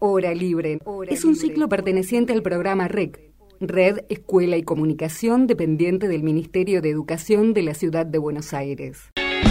Hora Libre es un ciclo perteneciente al programa REC, Red Escuela y Comunicación, dependiente del Ministerio de Educación de la Ciudad de Buenos Aires.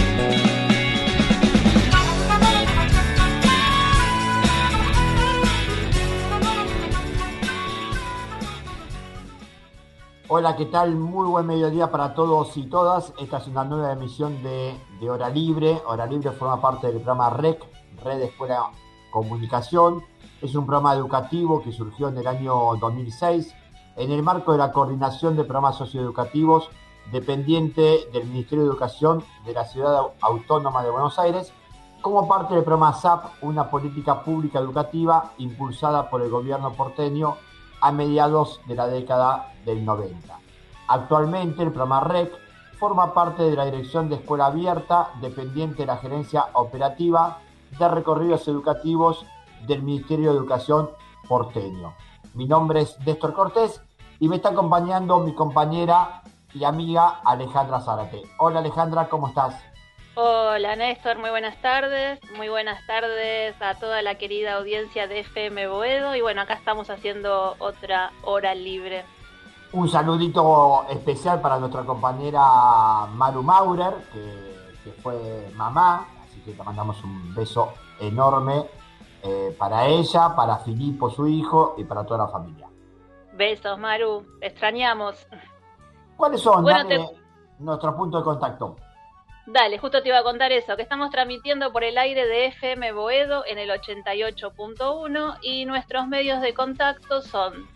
Hola, ¿qué tal? Muy buen mediodía para todos y todas. Esta es una nueva emisión de Hora Libre. Hora Libre forma parte del programa REC, Red Escuela Comunicación. Es un programa educativo que surgió en el año 2006 en el marco de la coordinación de programas socioeducativos dependiente del Ministerio de Educación de la Ciudad Autónoma de Buenos Aires, como parte del programa SAP, una política pública educativa impulsada por el gobierno porteño a mediados de la década del 90. Actualmente el programa REC forma parte de la Dirección de Escuela Abierta, dependiente de la Gerencia Operativa de Recorridos Educativos del Ministerio de Educación porteño. Mi nombre es Néstor Cortés y me está acompañando mi compañera y amiga Alejandra Zárate. Hola Alejandra, ¿cómo estás? Hola Néstor, muy buenas tardes a toda la querida audiencia de FM Boedo y bueno, acá estamos haciendo otra hora libre. Un saludito especial para nuestra compañera Maru Maurer, que fue mamá, así que te mandamos un beso enorme para ella, para Filipo, su hijo, y para toda la familia. Besos, Maru, te extrañamos. ¿Cuáles son, nuestros puntos de contacto? Dale, justo te iba a contar eso, que estamos transmitiendo por el aire de FM Boedo en el 88.1 y nuestros medios de contacto son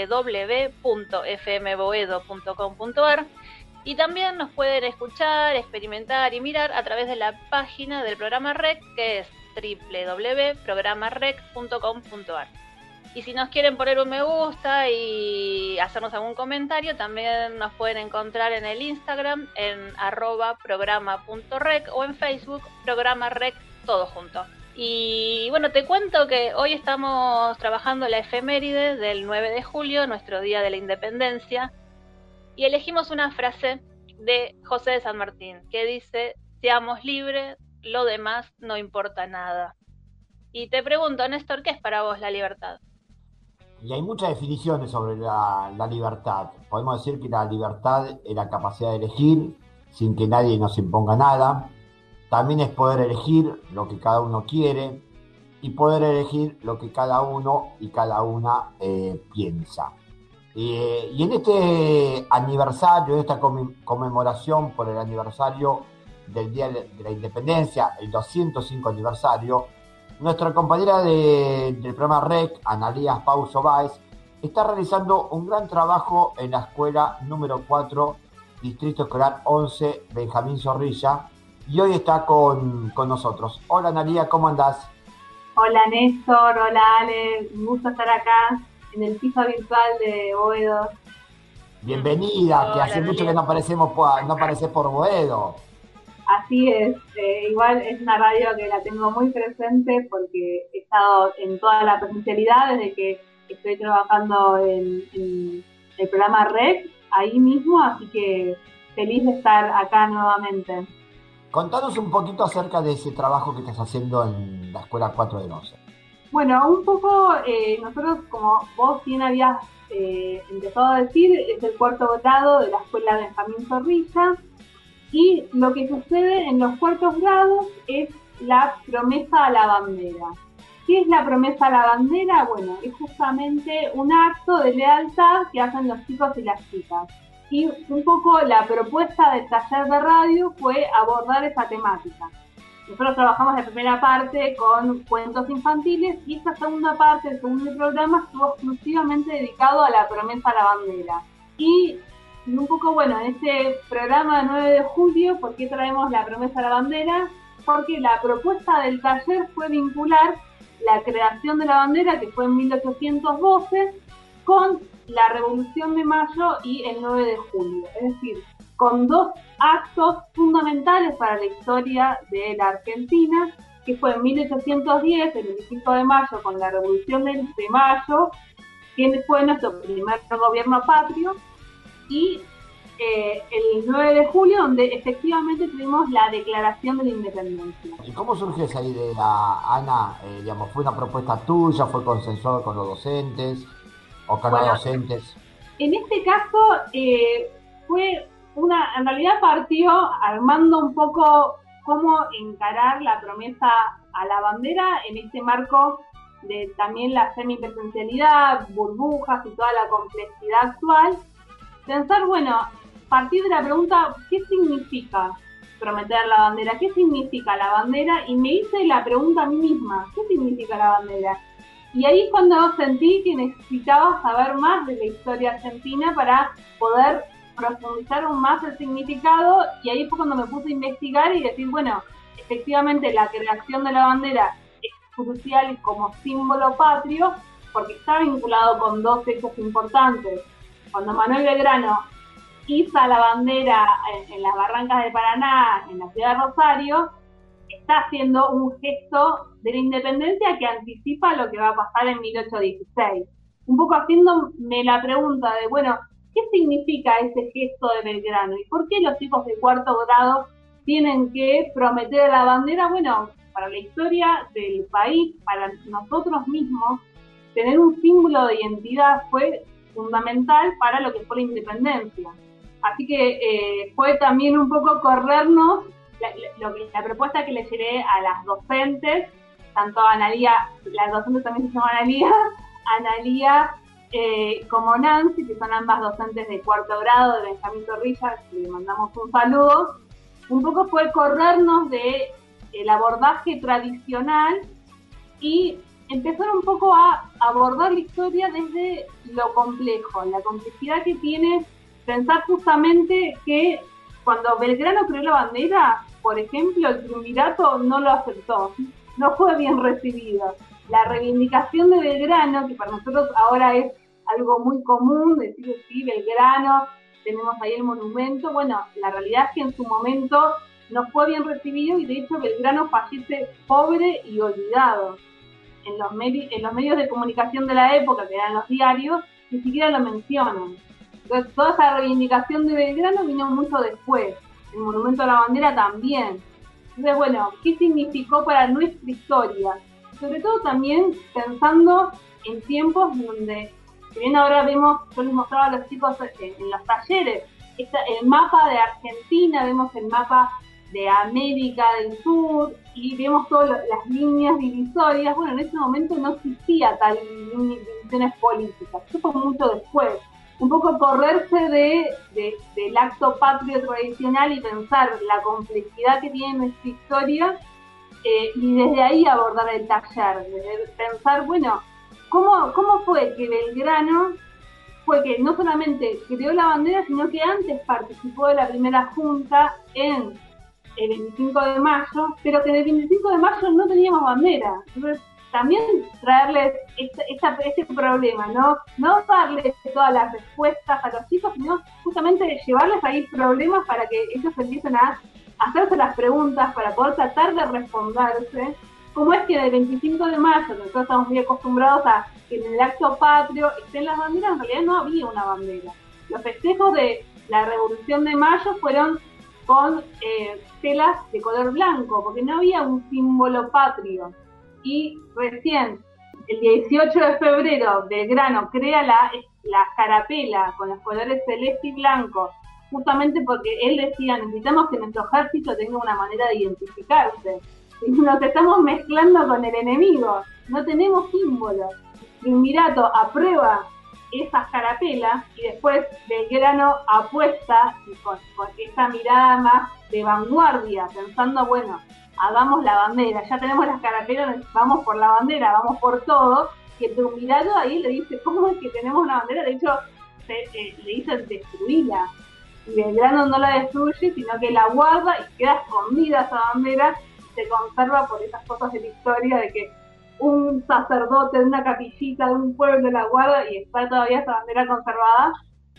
www.fmboedo.com.ar y también nos pueden escuchar, experimentar y mirar a través de la página del programa REC, que es www.programarec.com.ar. Y si nos quieren poner un me gusta y hacernos algún comentario, también nos pueden encontrar en el Instagram en @programa.rec o en Facebook programa REC, todo junto. Y bueno, te cuento que hoy estamos trabajando la efeméride del 9 de julio, nuestro Día de la Independencia, y elegimos una frase de José de San Martín que dice: seamos libres, lo demás no importa nada. Y te pregunto, Néstor, ¿qué es para vos la libertad? Y hay muchas definiciones sobre la libertad. Podemos decir que la libertad es la capacidad de elegir sin que nadie nos imponga nada. También es poder elegir lo que cada uno quiere y poder elegir lo que cada uno y cada una piensa. Y en este aniversario, en esta conmemoración por el aniversario del Día de la Independencia, el 205 aniversario, nuestra compañera del programa REC, Analía Pauso Báez, está realizando un gran trabajo en la escuela número 4, Distrito Escolar 11, Benjamín Zorrilla, y hoy está con nosotros. Hola Analía, ¿cómo andás? Hola Néstor, hola Ale, un gusto estar acá en el piso virtual de Boedo. Bienvenida, hola, que hace mucho que no apareces por Boedo. Así es, igual es una radio que la tengo muy presente porque he estado en toda la presencialidad desde que estoy trabajando en el programa REC, ahí mismo, así que feliz de estar acá nuevamente. Contanos un poquito acerca de ese trabajo que estás haciendo en la Escuela 4 de 11. Bueno, un poco, nosotros, como vos bien habías empezado a decir, es el cuarto grado de la Escuela Benjamín Zorrilla. Y lo que sucede en los cuartos grados es la promesa a la bandera. ¿Qué es la promesa a la bandera? Bueno, es justamente un acto de lealtad que hacen los chicos y las chicas. Y un poco la propuesta del taller de radio fue abordar esa temática. Nosotros trabajamos la primera parte con cuentos infantiles y esta segunda parte, el segundo programa, estuvo exclusivamente dedicado a la promesa a la bandera. Y un poco, bueno, en este programa de 9 de julio, ¿por qué traemos la promesa a la bandera? Porque la propuesta del taller fue vincular la creación de la bandera, que fue en 1812, con la Revolución de Mayo y el 9 de julio. Es decir, con dos actos fundamentales para la historia de la Argentina, que fue en 1810, el 25 de mayo, con la Revolución de Mayo, que fue nuestro primer gobierno patrio, y el 9 de julio, donde efectivamente tuvimos la declaración de la independencia. ¿Y cómo surgió esa idea, Ana? Digamos, ¿fue una propuesta tuya? ¿Fue consensuado con los docentes o con los docentes? En este caso fue en realidad partió armando un poco cómo encarar la promesa a la bandera en este marco de también la semipresencialidad, burbujas y toda la complejidad actual. Pensar, bueno, partir de la pregunta, ¿qué significa prometer la bandera? ¿Qué significa la bandera? Y me hice la pregunta a mí misma, ¿qué significa la bandera? Y ahí es cuando sentí que necesitaba saber más de la historia argentina para poder profundizar aún más el significado, y ahí fue cuando me puse a investigar y decir, bueno, efectivamente la creación de la bandera es crucial como símbolo patrio, porque está vinculado con dos hechos importantes. Cuando Manuel Belgrano iza la bandera en las barrancas de Paraná, en la ciudad de Rosario, está haciendo un gesto de la independencia que anticipa lo que va a pasar en 1816. Un poco haciéndome la pregunta de, bueno, ¿qué significa ese gesto de Belgrano? ¿Y por qué los chicos de cuarto grado tienen que prometer la bandera? Bueno, para la historia del país, para nosotros mismos, tener un símbolo de identidad fue fundamental para lo que fue la independencia. Así que fue también un poco corrernos la propuesta que le llevé a las docentes, tanto a Analía, las docentes también se llaman Analía como Nancy, que son ambas docentes de cuarto grado de Benjamín Zorrilla, que le mandamos un saludo. Un poco fue corrernos de el abordaje tradicional y empezar un poco a abordar la historia desde lo complejo, la complejidad que tiene pensar justamente que cuando Belgrano creó la bandera, por ejemplo, el triunvirato no lo aceptó, no fue bien recibido. La reivindicación de Belgrano, que para nosotros ahora es algo muy común, decir sí, Belgrano, tenemos ahí el monumento, bueno, la realidad es que en su momento no fue bien recibido y de hecho Belgrano fallece pobre y olvidado. En los medios de comunicación de la época, que eran los diarios, ni siquiera lo mencionan. Entonces, toda esa reivindicación de Belgrano vino mucho después. El monumento a la bandera también. Entonces, bueno, ¿qué significó para nuestra historia? Sobre todo también pensando en tiempos donde, si bien ahora vemos, yo les mostraba a los chicos en los talleres, el mapa de Argentina, vemos el mapa de América del Sur y vemos todas las líneas divisorias. Bueno, en ese momento no existía tal divisiones políticas, eso fue mucho después. Un poco correrse del acto patrio tradicional y pensar la complejidad que tiene nuestra historia y desde ahí abordar el taller, desde pensar, bueno, ¿cómo fue que Belgrano fue que no solamente creó la bandera, sino que antes participó de la primera junta en el 25 de mayo, pero que en el 25 de mayo no teníamos bandera? Entonces, también traerles este problema, no darles todas las respuestas a los chicos, sino justamente llevarles ahí problemas para que ellos empiecen a hacerse las preguntas, para poder tratar de responderse. Como es que en el 25 de mayo, nosotros estamos muy acostumbrados a que en el acto patrio estén las banderas, en realidad no había una bandera. Los festejos de la Revolución de Mayo fueron con telas de color blanco, porque no había un símbolo patrio. Y recién, el 18 de febrero, Belgrano crea la carapela con los colores celeste y blanco, justamente porque él decía, necesitamos que nuestro ejército tenga una manera de identificarse. Y nos estamos mezclando con el enemigo, no tenemos símbolos. Triunvirato aprueba esas carapelas y después Belgrano apuesta y con esa mirada más de vanguardia, pensando, bueno, hagamos la bandera, ya tenemos las carapelas, vamos por la bandera, vamos por todo, y el triunvirato ahí le dice, ¿cómo es que tenemos una bandera? De hecho, le dicen destruirla, y Belgrano no la destruye, sino que la guarda y queda escondida esa bandera, se conserva por esas cosas de la historia de que un sacerdote de una capillita de un pueblo la guarda y está todavía esa bandera conservada,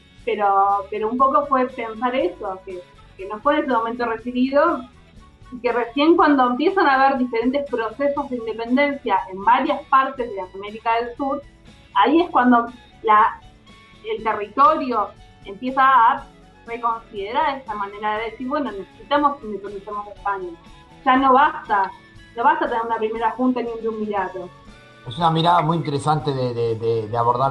pero un poco fue pensar eso, que no fue en ese momento recibido, y que recién cuando empiezan a haber diferentes procesos de independencia en varias partes de América del Sur, ahí es cuando el territorio empieza a reconsiderar esta manera de decir, bueno, necesitamos que independicemos de España. Ya no basta tener una primera junta ni un triunvirato. Es una mirada muy interesante de abordar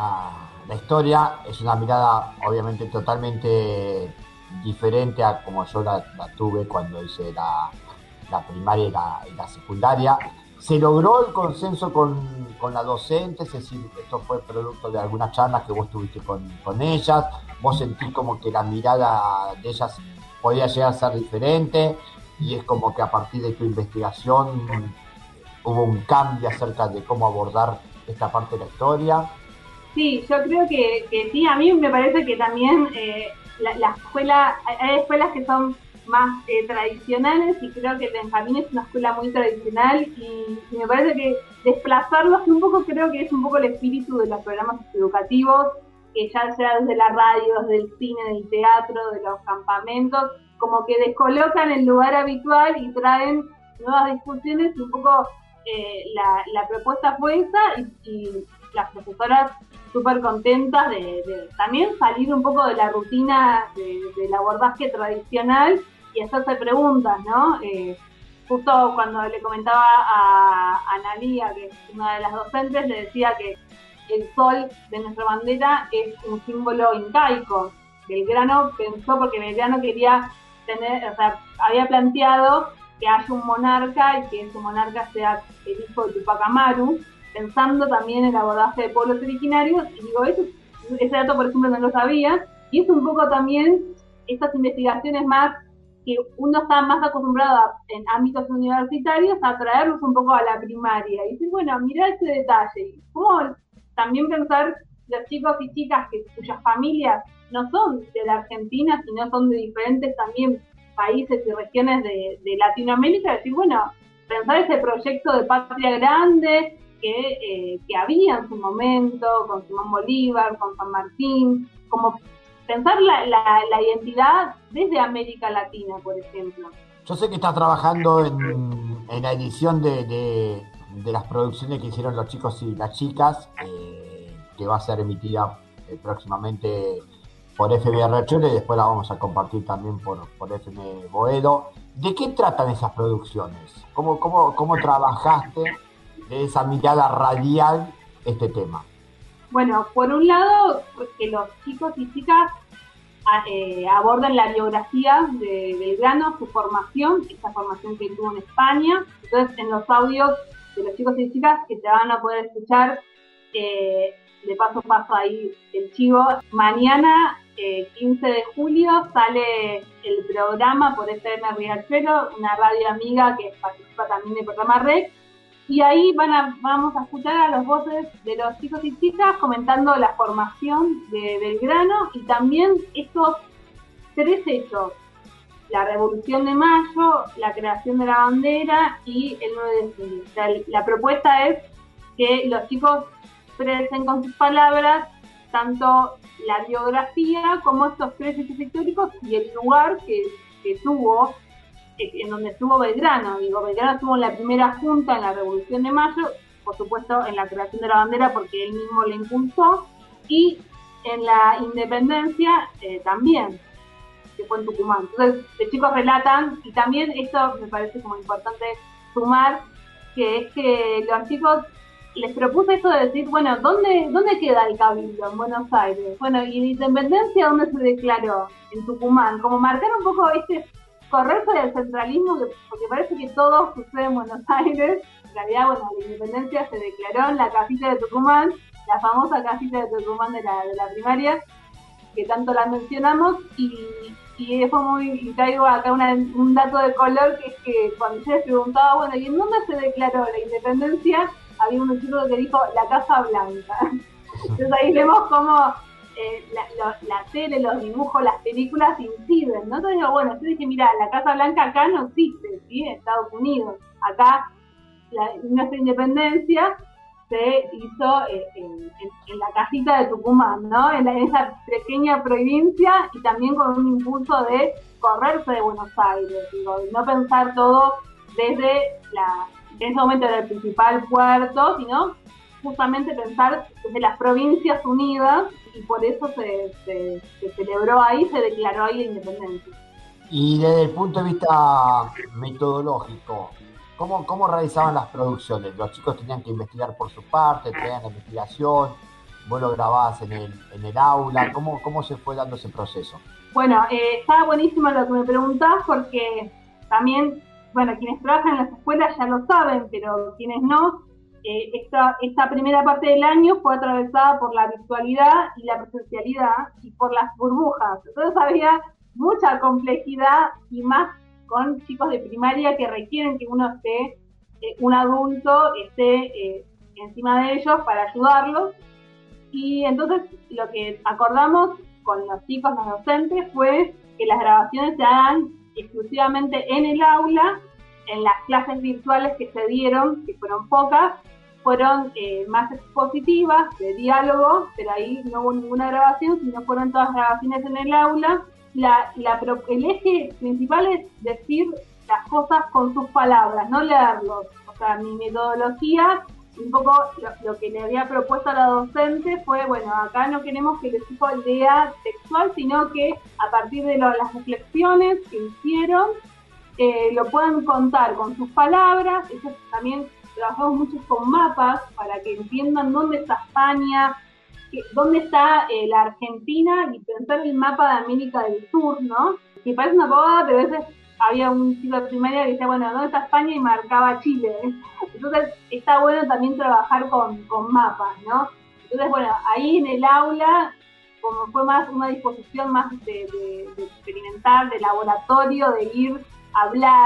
la historia. Es una mirada obviamente totalmente diferente a como yo la tuve cuando hice la primaria y la secundaria. ¿Se logró el consenso con las docentes? Es decir, esto fue producto de algunas charlas que vos tuviste con ellas. ¿Vos sentís como que la mirada de ellas podía llegar a ser diferente? Y es como que a partir de tu investigación hubo un cambio acerca de cómo abordar esta parte de la historia. Sí, yo creo que sí. A mí me parece que también la escuela, hay escuelas que son más tradicionales, y creo que el Benjamín es una escuela muy tradicional, y me parece que desplazarlos un poco, creo que es un poco el espíritu de los programas educativos, que ya sea desde la radio, desde el cine, del teatro, de los campamentos, como que descolocan el lugar habitual y traen nuevas discusiones, y un poco la propuesta fue esa, y las profesoras súper contentas de también salir un poco de la rutina del abordaje tradicional y hacerse preguntas, ¿no? Justo cuando le comentaba a Analía, que es una de las docentes, le decía que el sol de nuestra bandera es un símbolo incaico. Belgrano pensó, porque Belgrano quería tener, o sea, había planteado que haya un monarca y que ese monarca sea el hijo de Tupac Amaru, pensando también en el abordaje de pueblos originarios. Y digo, ese dato, por ejemplo, no lo sabía, y es un poco también estas investigaciones más que uno está más acostumbrado en ámbitos universitarios a traerlos un poco a la primaria y decir, bueno, mirá ese detalle, cómo también pensar los chicos y chicas cuyas familias no son de la Argentina, sino son de diferentes también países y regiones de Latinoamérica, decir, bueno, pensar ese proyecto de patria grande que había en su momento, con Simón Bolívar, con San Martín, como pensar la identidad desde América Latina, por ejemplo. Yo sé que estás trabajando en la edición de las producciones que hicieron los chicos y las chicas, que va a ser emitida próximamente por FM Riachuelo, y después la vamos a compartir también por FM Boedo. ¿De qué tratan esas producciones? ¿Cómo trabajaste de esa mirada radial este tema? Bueno, por un lado, que los chicos y chicas abordan la biografía de Belgrano, su formación, esa formación que tuvo en España. Entonces, en los audios de los chicos y chicas que te van a poder escuchar, de paso ahí el chivo, mañana 15 de julio sale el programa por FM Riachuelo, una radio amiga que participa también del programa REC, y ahí vamos a escuchar a las voces de los chicos y chicas comentando la formación de Belgrano y también estos 3 hechos: la Revolución de Mayo, la creación de la bandera y el 9 de julio. O sea, la propuesta es que los chicos expresen con sus palabras tanto la biografía como estos 3 hechos históricos y el lugar que tuvo, en donde estuvo Belgrano. Digo, Belgrano estuvo en la primera junta en la Revolución de Mayo, por supuesto en la creación de la bandera porque él mismo la impulsó, y en la independencia también, que fue en Tucumán. Entonces los chicos relatan, y también esto me parece como importante sumar, que es que los chicos les propuse esto de decir, bueno, ¿dónde queda el Cabildo? En Buenos Aires. Bueno, ¿y la independencia dónde se declaró? En Tucumán. Como marcar un poco correrse del centralismo, porque parece que todo sucede en Buenos Aires. En realidad, bueno, la independencia se declaró en la casita de Tucumán, la famosa casita de Tucumán de la primaria, que tanto la mencionamos, y fue y traigo acá un dato de color, que es que cuando yo les preguntaba, bueno, ¿y en dónde se declaró la independencia? Había un chico que dijo la Casa Blanca. Entonces ahí vemos cómo la tele, los dibujos, las películas inciden, ¿no? Entonces digo, bueno, yo dije, mira, la Casa Blanca acá no existe, ¿sí? En Estados Unidos. Acá nuestra independencia se hizo en la casita de Tucumán, ¿no? En esa pequeña provincia, y también con un impulso de correrse de Buenos Aires, digo, y no pensar todo desde en ese momento era el principal puerto, sino justamente pensar desde las Provincias Unidas, y por eso se celebró ahí, se declaró ahí la independencia. Y desde el punto de vista metodológico, ¿cómo realizaban las producciones? ¿Los chicos tenían que investigar por su parte, traían la investigación, vos lo grababas en el aula? ¿Cómo se fue dando ese proceso? Bueno, está buenísimo lo que me preguntás, porque también, bueno, quienes trabajan en las escuelas ya lo saben, pero quienes no, esta primera parte del año fue atravesada por la virtualidad y la presencialidad y por las burbujas. Entonces había mucha complejidad, y más con chicos de primaria que requieren que uno esté, un adulto esté encima de ellos para ayudarlos. Y entonces lo que acordamos con los chicos, los docentes, fue que las grabaciones se hagan exclusivamente en el aula. En las clases virtuales que se dieron, que fueron pocas, fueron más expositivas, de diálogo, pero ahí no hubo ninguna grabación, sino fueron todas grabaciones en el aula. El eje principal es decir las cosas con sus palabras, no leerlos. O sea, mi metodología, un poco lo que le había propuesto a la docente fue, bueno, acá no queremos que el equipo lea textual, sino que a partir de las reflexiones que hicieron, lo puedan contar con sus palabras. Eso también trabajamos mucho con mapas para que entiendan dónde está España, dónde está la Argentina, y pensar el mapa de América del Sur, ¿no? Que parece una pavada, pero a veces había un chico de primaria que decía, bueno, ¿dónde está España? Y marcaba Chile. Entonces está bueno también trabajar con mapas, ¿no? Entonces, bueno, ahí en el aula, como fue más una disposición más de experimentar, de laboratorio, de ir a hablar,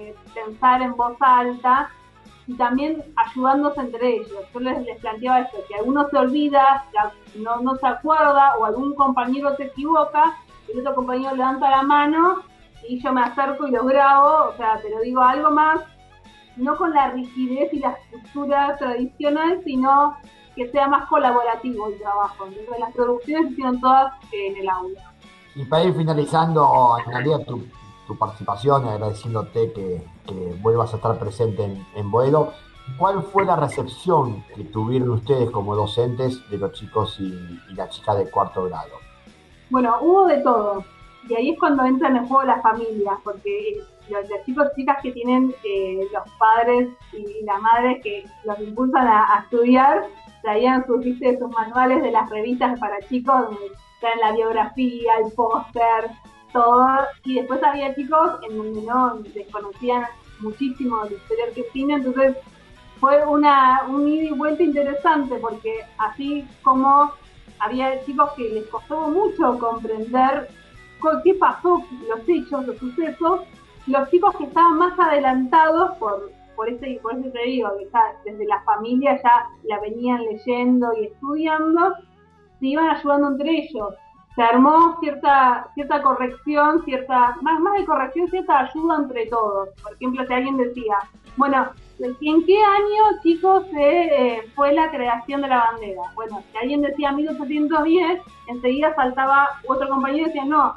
pensar en voz alta, y también ayudándose entre ellos. Yo les planteaba esto, que alguno se olvida, no se acuerda, o algún compañero se equivoca, el otro compañero levanta la mano y yo me acerco y lo grabo, o sea, pero digo algo más, no con la rigidez y la estructura tradicional, sino que sea más colaborativo el trabajo. Entonces las producciones se hicieron todas en el aula. Y para ir finalizando, Analia, tu participación, agradeciéndote que vuelvas a estar presente en Boedo, ¿cuál fue la recepción que tuvieron ustedes como docentes de los chicos y las chicas de cuarto grado? Bueno, hubo de todo. Y ahí es cuando entran en juego las familias, porque los chicos y chicas que tienen los padres y las madres que los impulsan a estudiar, traían sus manuales de las revistas para chicos, donde traen la biografía, el póster, todo. Y después había chicos en donde no desconocían muchísimo de la historia argentina, entonces fue un ida y vuelta interesante, porque así como había chicos que les costó mucho comprender qué pasó, los hechos, los sucesos, los chicos que estaban más adelantados por ese te digo, que ya desde la familia ya la venían leyendo y estudiando, se iban ayudando entre ellos. Se armó cierta corrección, más de corrección, cierta ayuda entre todos. Por ejemplo, si alguien decía, bueno, ¿en qué año, chicos, fue la creación de la bandera? Bueno, si alguien decía 1810, enseguida saltaba otro compañero y decía, no,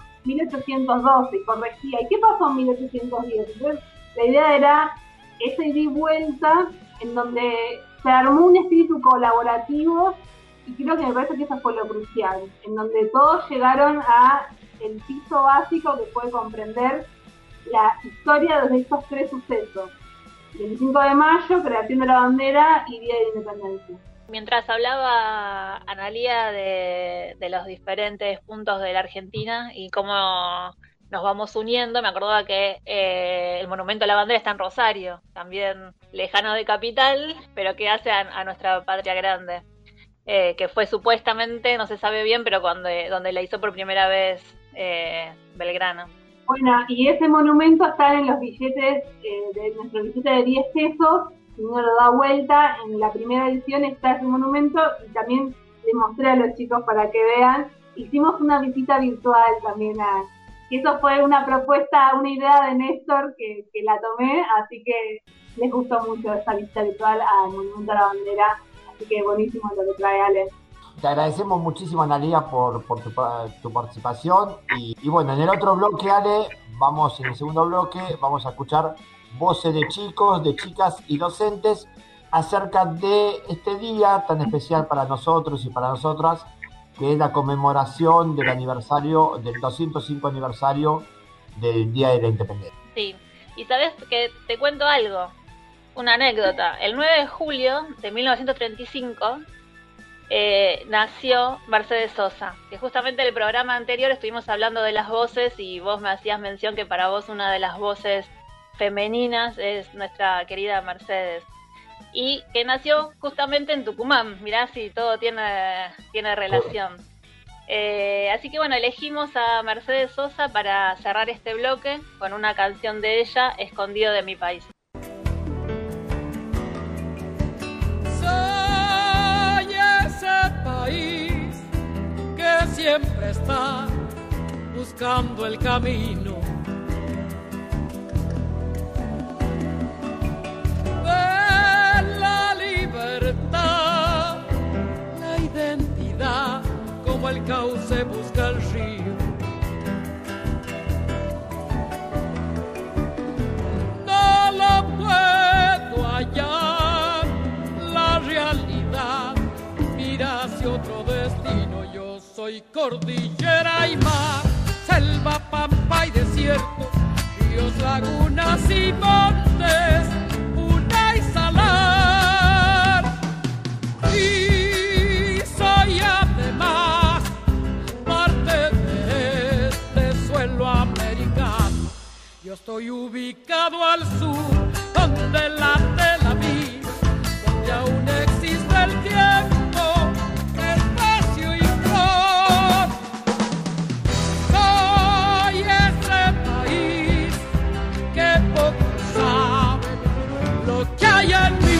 1812, y corregía. ¿Y qué pasó en 1810? Entonces, la idea era esa ida y vuelta, en donde se armó un espíritu colaborativo, y creo que me parece que eso fue lo crucial, en donde todos llegaron a el piso básico, que fue comprender la historia de estos tres sucesos: 25 de mayo, creación de la bandera, y Día de la Independencia. Mientras hablaba Analia de los diferentes puntos de la Argentina y cómo nos vamos uniendo, me acordaba que el Monumento a la Bandera está en Rosario, también lejano de Capital, pero que hace a nuestra patria grande, que fue supuestamente, no se sabe bien, pero donde la hizo por primera vez Belgrano. Bueno, y ese monumento está en los billetes, de nuestro billete de 10 pesos, si uno lo da vuelta, en la primera edición está ese monumento, y también le mostré a los chicos para que vean. Hicimos una visita virtual también, que eso fue una propuesta, una idea de Néstor que la tomé, así que les gustó mucho esa visita virtual al Monumento a la Bandera, así que buenísimo lo que trae Ale. Te agradecemos muchísimo, Analia, por tu participación. Y bueno, en el otro bloque, Ale, en el segundo bloque, vamos a escuchar voces de chicos, de chicas y docentes acerca de este día tan especial para nosotros y para nosotras, que es la conmemoración del aniversario, del 205 aniversario del Día de la Independencia. Sí, y sabes que te cuento algo, una anécdota. El 9 de julio de 1935 nació Mercedes Sosa, que justamente en el programa anterior estuvimos hablando de las voces y vos me hacías mención que para vos una de las voces femeninas es nuestra querida Mercedes, y que nació justamente en Tucumán. Mirá si todo tiene relación. Así que bueno, elegimos a Mercedes Sosa para cerrar este bloque con una canción de ella, Escondido de mi país. Soy ese país que siempre está buscando el camino de la libertad, la identidad, como el cauce busca el río. No lo puedo hallar, la realidad mira hacia otro destino. Yo soy cordillera y mar, selva, pampa y desierto, ríos, lagunas y montes, una y salar. Y soy además parte de este suelo americano. Yo estoy ubicado al sur, donde late la vida, donde aún existe el tiempo, espacio y flor. Soy ese país que poco sabe lo que hay en mí.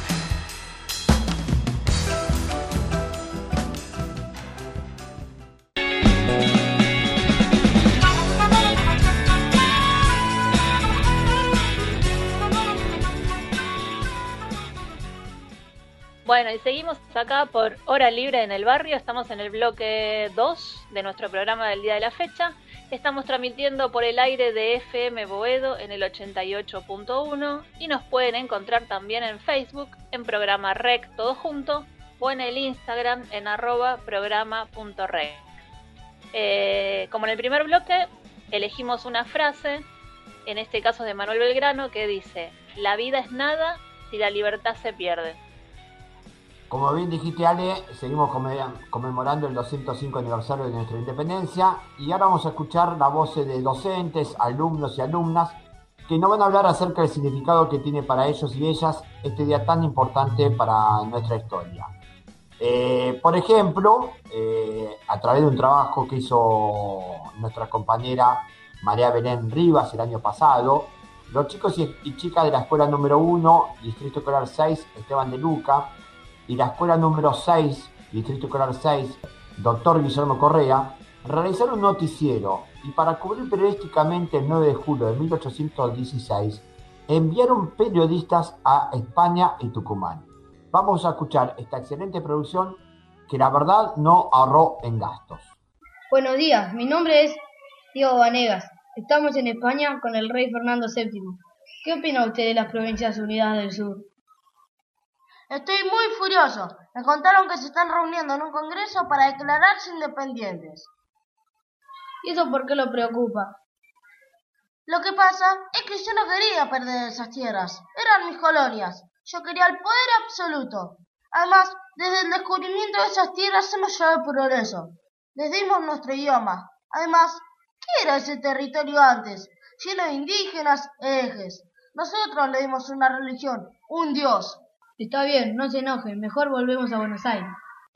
Bueno, y seguimos acá por Hora Libre en el Barrio. Estamos en el bloque 2 de nuestro programa del día de la fecha. Estamos transmitiendo por el aire de FM Boedo en el 88.1 y nos pueden encontrar también en Facebook en Programa Rec todo junto o en el Instagram en @programa.rec. Como en el primer bloque elegimos una frase, en este caso de Manuel Belgrano, que dice: la vida es nada si la libertad se pierde. Como bien dijiste, Ale, seguimos conmemorando el 205 aniversario de nuestra independencia y ahora vamos a escuchar la voz de docentes, alumnos y alumnas que nos van a hablar acerca del significado que tiene para ellos y ellas este día tan importante para nuestra historia. Por ejemplo, a través de un trabajo que hizo nuestra compañera María Belén Rivas el año pasado, los chicos y chicas de la escuela número 1, Distrito Escolar 6, Esteban de Luca, y la escuela número 6, Distrito Escolar 6, Dr. Guillermo Correa, realizaron un noticiero y para cubrir periodísticamente el 9 de julio de 1816, enviaron periodistas a España y Tucumán. Vamos a escuchar esta excelente producción que la verdad no ahorró en gastos. Buenos días, mi nombre es Diego Vanegas. Estamos en España con el rey Fernando VII. ¿Qué opina usted de las Provincias Unidas del Sur? Estoy muy furioso. Me contaron que se están reuniendo en un congreso para declararse independientes. ¿Y eso por qué lo preocupa? Lo que pasa es que yo no quería perder esas tierras. Eran mis colonias. Yo quería el poder absoluto. Además, desde el descubrimiento de esas tierras hemos llevado el progreso. Les dimos nuestro idioma. Además, ¿qué era ese territorio antes? Lleno de indígenas e herejes. Nosotros le dimos una religión, un dios. Está bien, no se enoje, mejor volvemos a Buenos Aires.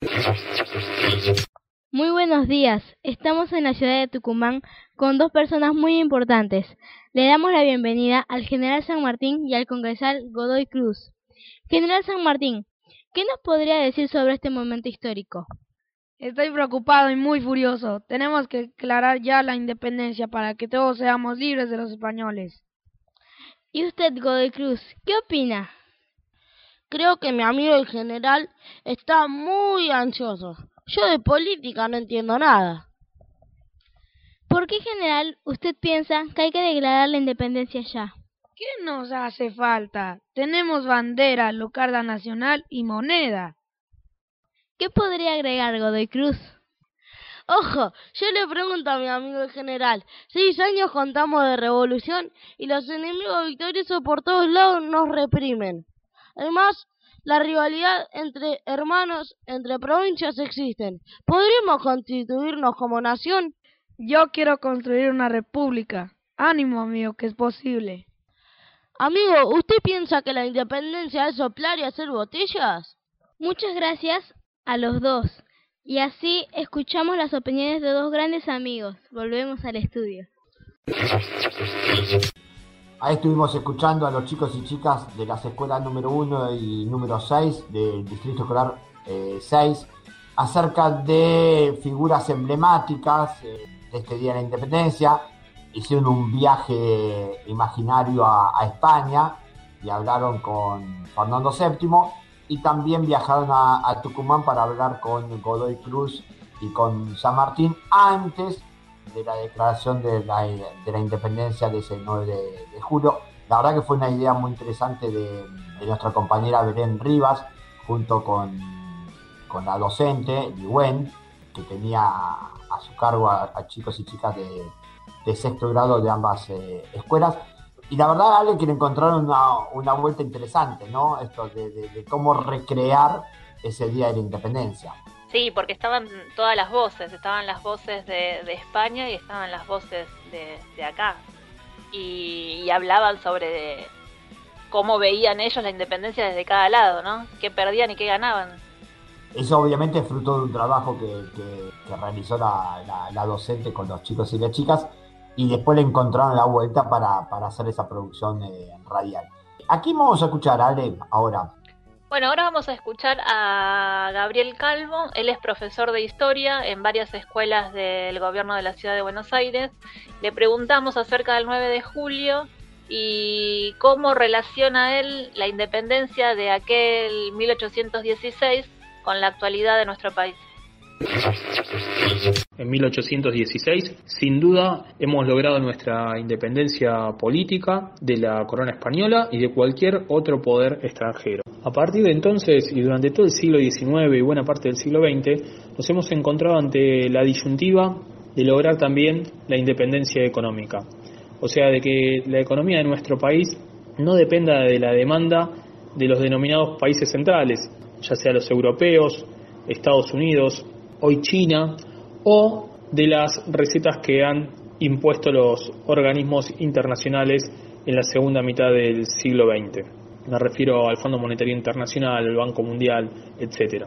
Muy buenos días, estamos en la ciudad de Tucumán con dos personas muy importantes. Le damos la bienvenida al general San Martín y al congresal Godoy Cruz. General San Martín, ¿qué nos podría decir sobre este momento histórico? Estoy preocupado y muy furioso. Tenemos que declarar ya la independencia para que todos seamos libres de los españoles. ¿Y usted, Godoy Cruz, qué opina? Creo que mi amigo el general está muy ansioso. Yo de política no entiendo nada. ¿Por qué, general, usted piensa que hay que declarar la independencia ya? ¿Qué nos hace falta? Tenemos bandera, locarda nacional y moneda. ¿Qué podría agregar Godoy Cruz? Ojo, yo le pregunto a mi amigo el general, 6 años contamos de revolución y los enemigos victoriosos por todos lados nos reprimen. Además, la rivalidad entre hermanos, entre provincias existen. ¿Podríamos constituirnos como nación? Yo quiero construir una república. Ánimo, amigo, que es posible. Amigo, ¿usted piensa que la independencia es soplar y hacer botellas? Muchas gracias a los dos. Y así escuchamos las opiniones de dos grandes amigos. Volvemos al estudio. Ahí estuvimos escuchando a los chicos y chicas de las escuelas número 1 y número 6 del Distrito Escolar 6 acerca de figuras emblemáticas de este Día de la Independencia. Hicieron un viaje imaginario a España y hablaron con Fernando VII. Y también viajaron a Tucumán para hablar con Godoy Cruz y con San Martín antes de la declaración de la independencia de ese 9 de julio. La verdad que fue una idea muy interesante de nuestra compañera Belén Rivas, junto con la docente Ligüen, que tenía a su cargo a chicos y chicas de sexto grado de ambas escuelas. Y la verdad, Ale, que le encontraron una vuelta interesante, ¿no? Esto de cómo recrear ese Día de la Independencia. Sí, porque estaban todas las voces, estaban las voces de España y estaban las voces de acá. Y hablaban sobre cómo veían ellos la independencia desde cada lado, ¿no? Qué perdían y qué ganaban. Eso obviamente es fruto de un trabajo que realizó la docente con los chicos y las chicas, y después le encontraron la vuelta para hacer esa producción radial. Aquí vamos a escuchar, Ale, ahora. Bueno, ahora vamos a escuchar a Gabriel Calvo. Él es profesor de historia en varias escuelas del gobierno de la ciudad de Buenos Aires. Le preguntamos acerca del 9 de julio y cómo relaciona él la independencia de aquel 1816 con la actualidad de nuestro país. En 1816, sin duda, hemos logrado nuestra independencia política de la corona española y de cualquier otro poder extranjero. A partir de entonces y durante todo el siglo XIX y buena parte del siglo XX, nos hemos encontrado ante la disyuntiva de lograr también la independencia económica. O sea, de que la economía de nuestro país no dependa de la demanda de los denominados países centrales, ya sea los europeos, Estados Unidos, hoy China, o de las recetas que han impuesto los organismos internacionales en la segunda mitad del siglo XX. Me refiero al Fondo Monetario Internacional, al Banco Mundial, etc.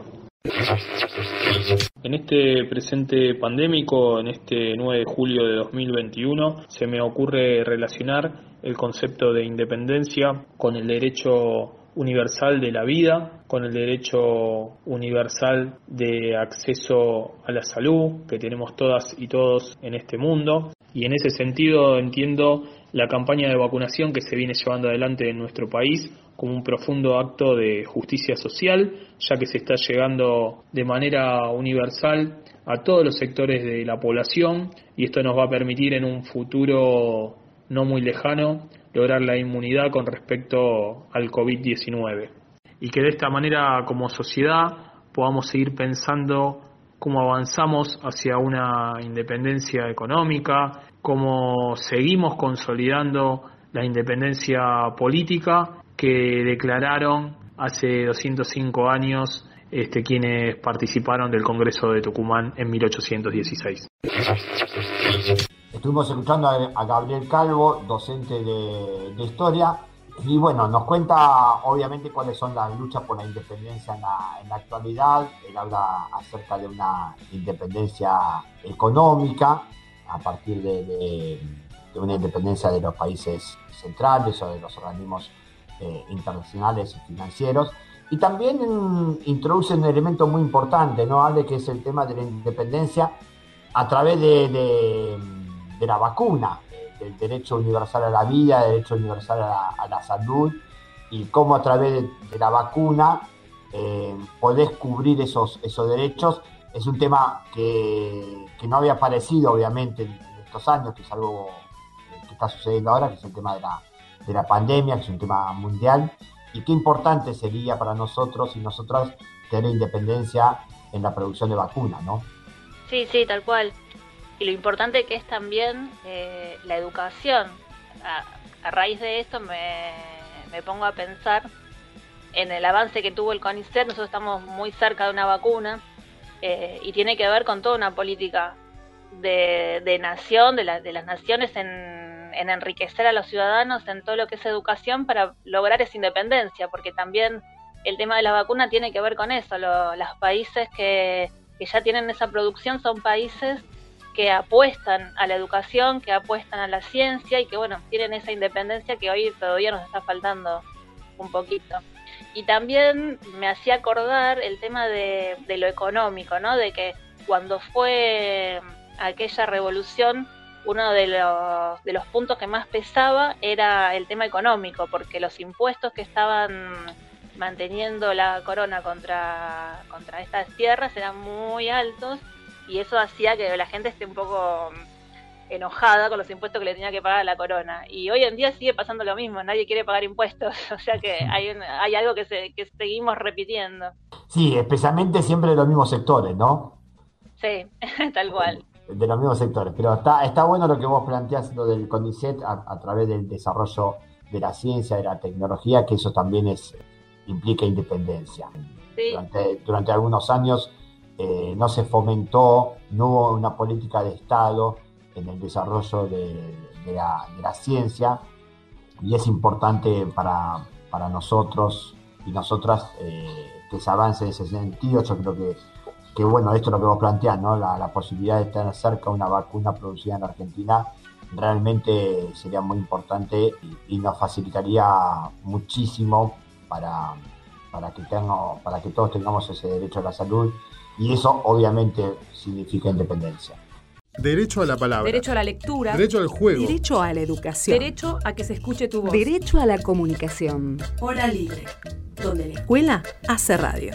En este presente pandémico, en este 9 de julio de 2021, se me ocurre relacionar el concepto de independencia con el derecho universal de la vida, con el derecho universal de acceso a la salud que tenemos todas y todos en este mundo. Y en ese sentido entiendo la campaña de vacunación que se viene llevando adelante en nuestro país como un profundo acto de justicia social, ya que se está llegando de manera universal a todos los sectores de la población, y esto nos va a permitir en un futuro no muy lejano lograr la inmunidad con respecto al COVID-19. Y que de esta manera, como sociedad, podamos seguir pensando cómo avanzamos hacia una independencia económica, cómo seguimos consolidando la independencia política que declararon hace 205 años quienes participaron del Congreso de Tucumán en 1816. Estuvimos escuchando a Gabriel Calvo, docente de historia, y bueno, nos cuenta obviamente cuáles son las luchas por la independencia en la actualidad. Él habla acerca de una independencia económica a partir de una independencia de los países centrales o de los organismos internacionales y financieros. Y también introduce un elemento muy importante, ¿no, Ale? Que es el tema de la independencia a través de la vacuna, del derecho universal a la vida, del derecho universal a la salud, y cómo a través de la vacuna podés cubrir esos derechos. Es un tema que no había aparecido obviamente en estos años, que es algo que está sucediendo ahora, que es el tema la pandemia, que es un tema mundial, y qué importante sería para nosotros y nosotras tener independencia en la producción de vacunas, ¿no? Sí, sí, tal cual. Y lo importante que es también la educación. A raíz de esto me pongo a pensar en el avance que tuvo el CONICET. Nosotros estamos muy cerca de una vacuna y tiene que ver con toda una política de nación, de las naciones en enriquecer a los ciudadanos en todo lo que es educación para lograr esa independencia, porque también el tema de la vacuna tiene que ver con eso. Los países que ya tienen esa producción son países que apuestan a la educación, que apuestan a la ciencia y que, bueno, tienen esa independencia que hoy todavía nos está faltando un poquito. Y también me hacía acordar el tema de lo económico, ¿no? De que cuando fue aquella revolución, uno de los puntos que más pesaba era el tema económico, porque los impuestos que estaban manteniendo la corona contra estas tierras eran muy altos, y eso hacía que la gente esté un poco enojada con los impuestos que le tenía que pagar a la corona. Y hoy en día sigue pasando lo mismo, nadie quiere pagar impuestos, o sea que hay algo que seguimos repitiendo. Sí, especialmente siempre de los mismos sectores, ¿no? Sí, tal cual. De los mismos sectores, pero está bueno lo que vos planteás, lo del CONICET a través del desarrollo de la ciencia, de la tecnología, que eso también implica independencia. Sí. Durante algunos años no se fomentó, no hubo una política de Estado en el desarrollo de la ciencia, y es importante para nosotros y nosotras que se avance en ese sentido. Yo creo que bueno, esto es lo que vos planteás, ¿no? La posibilidad de tener cerca una vacuna producida en Argentina realmente sería muy importante y nos facilitaría muchísimo para que todos tengamos ese derecho a la salud, y eso obviamente significa independencia. Derecho a la palabra. Derecho a la lectura. Derecho al juego. Derecho a la educación. Derecho a que se escuche tu voz. Derecho a la comunicación. Hora libre, donde la escuela hace radio.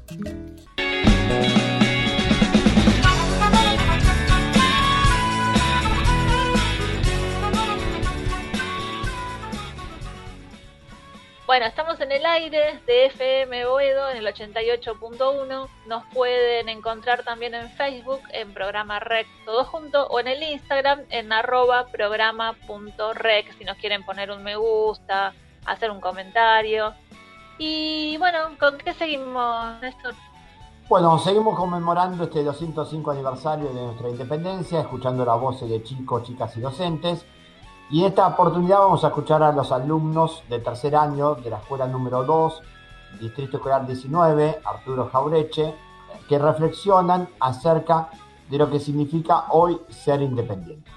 Bueno, estamos en el aire de FM Boedo en el 88.1. Nos pueden encontrar también en Facebook, en Programa Rec, todo junto, o en el Instagram, en @programa.rec, si nos quieren poner un me gusta, hacer un comentario. Y bueno, ¿con qué seguimos, Néstor? Bueno, seguimos conmemorando este 205 aniversario de nuestra independencia, escuchando las voces de chicos, chicas y docentes. Y en esta oportunidad vamos a escuchar a los alumnos de tercer año de la escuela número 2, Distrito Escolar 19, Arturo Jaureche, que reflexionan acerca de lo que significa hoy ser independientes.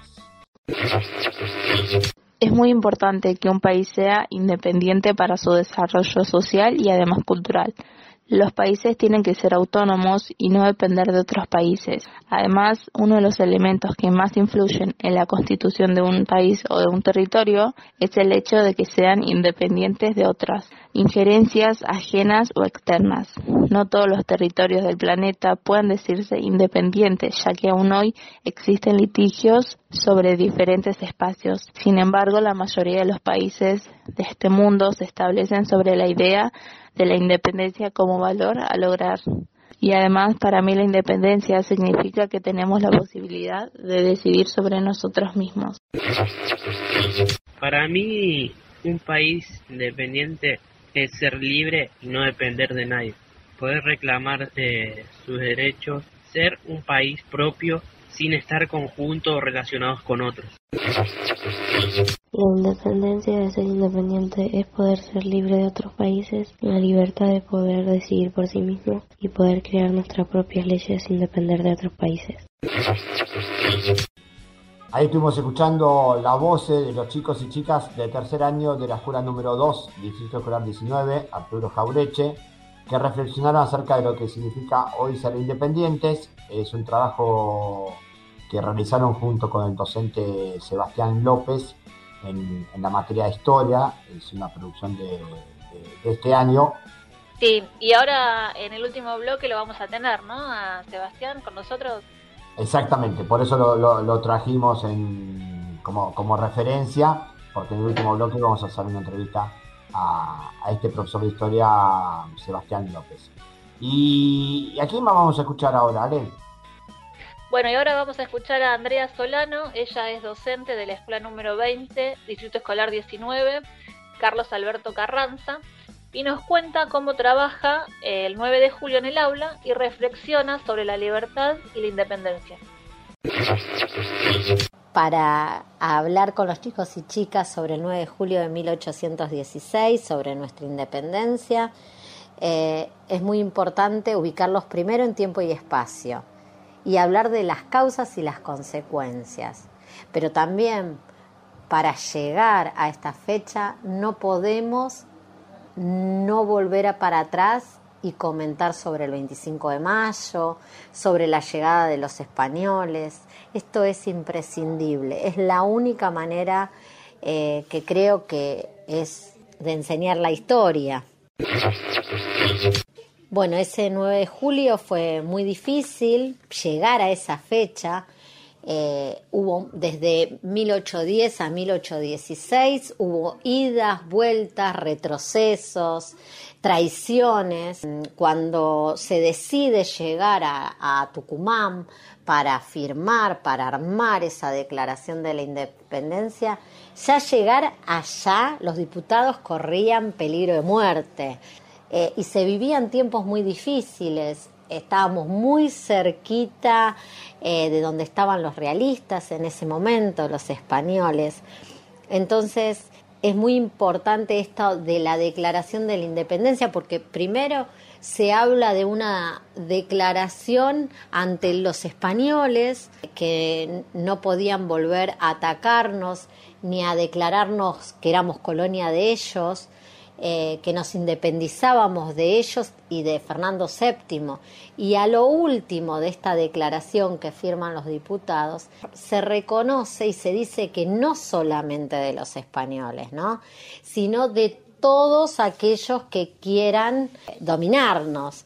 Es muy importante que un país sea independiente para su desarrollo social y además cultural. Los países tienen que ser autónomos y no depender de otros países. Además, uno de los elementos que más influyen en la constitución de un país o de un territorio es el hecho de que sean independientes de otras injerencias ajenas o externas. No todos los territorios del planeta pueden decirse independientes, ya que aún hoy existen litigios sobre diferentes espacios. Sin embargo, la mayoría de los países de este mundo se establecen sobre la idea de la independencia como valor a lograr. Y además, para mí la independencia significa que tenemos la posibilidad de decidir sobre nosotros mismos. Para mí, un país independiente es ser libre y no depender de nadie, poder reclamar sus derechos, ser un país propio sin estar conjuntos o relacionados con otros. La independencia de ser independiente es poder ser libre de otros países, la libertad de poder decidir por sí mismo y poder crear nuestras propias leyes sin depender de otros países. Ahí estuvimos escuchando las voces de los chicos y chicas de tercer año de la escuela número 2, Distrito Escolar 19, Arturo Jaureche, que reflexionaron acerca de lo que significa hoy ser independientes. Es un trabajo que realizaron junto con el docente Sebastián López en la materia de historia. Es una producción de este año. Sí, y ahora en el último bloque lo vamos a tener, ¿no? A Sebastián con nosotros. Exactamente, por eso lo trajimos como referencia, porque en el último bloque vamos a hacer una entrevista a este profesor de historia, Sebastián López. ¿Y a quién más vamos a escuchar ahora, Ale? Bueno, y ahora vamos a escuchar a Andrea Solano. Ella es docente de la escuela número 20, Distrito Escolar 19, Carlos Alberto Carranza, y nos cuenta cómo trabaja el 9 de julio en el aula y reflexiona sobre la libertad y la independencia. Para hablar con los chicos y chicas sobre el 9 de julio de 1816, sobre nuestra independencia, es muy importante ubicarlos primero en tiempo y espacio y hablar de las causas y las consecuencias. Pero también, para llegar a esta fecha, no podemos no volver para atrás y comentar sobre el 25 de mayo, sobre la llegada de los españoles. Esto es imprescindible, es la única manera que creo que es de enseñar la historia. Bueno, ese 9 de julio fue muy difícil llegar a esa fecha. Hubo desde 1810 a 1816, hubo idas, vueltas, retrocesos, traiciones. Cuando se decide llegar a Tucumán para firmar, para armar esa declaración de la independencia, ya llegar allá los diputados corrían peligro de muerte y se vivían tiempos muy difíciles. Estábamos muy cerquita de donde estaban los realistas en ese momento, los españoles. Entonces es muy importante esto de la declaración de la independencia, porque primero se habla de una declaración ante los españoles que no podían volver a atacarnos ni a declararnos que éramos colonia de ellos, que nos independizábamos de ellos y de Fernando VII. Y a lo último de esta declaración que firman los diputados, se reconoce y se dice que no solamente de los españoles, ¿no?, sino de todos aquellos que quieran dominarnos.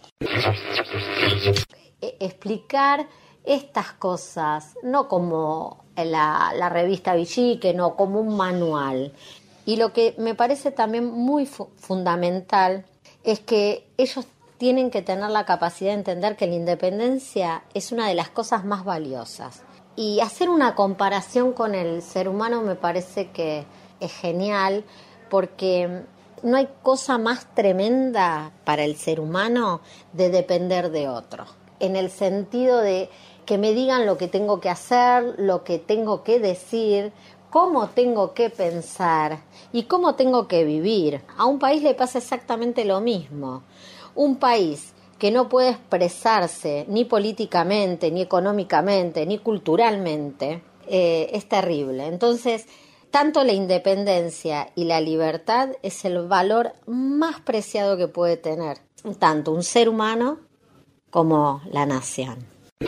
Explicar estas cosas, no como en la revista Villique, no como un manual. Y lo que me parece también muy fundamental es que ellos tienen que tener la capacidad de entender que la independencia es una de las cosas más valiosas. Y hacer una comparación con el ser humano me parece que es genial, porque no hay cosa más tremenda para el ser humano de depender de otro. En el sentido de que me digan lo que tengo que hacer, lo que tengo que decir, cómo tengo que pensar y cómo tengo que vivir. A un país le pasa exactamente lo mismo. Un país que no puede expresarse ni políticamente, ni económicamente, ni culturalmente, es terrible. Entonces, tanto la independencia y la libertad es el valor más preciado que puede tener tanto un ser humano como la nación.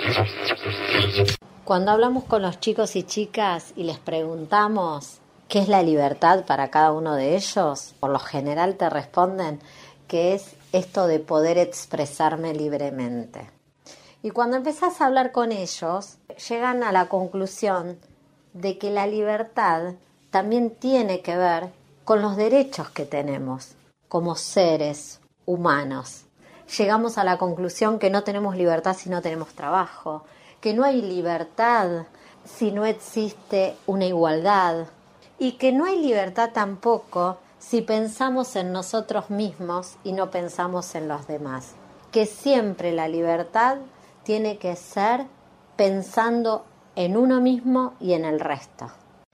Cuando hablamos con los chicos y chicas y les preguntamos qué es la libertad para cada uno de ellos, por lo general te responden que es esto de poder expresarme libremente. Y cuando empezás a hablar con ellos, llegan a la conclusión de que la libertad también tiene que ver con los derechos que tenemos como seres humanos. Llegamos a la conclusión que no tenemos libertad si no tenemos trabajo, que no hay libertad si no existe una igualdad, y que no hay libertad tampoco si pensamos en nosotros mismos y no pensamos en los demás. Que siempre la libertad tiene que ser pensando en uno mismo y en el resto.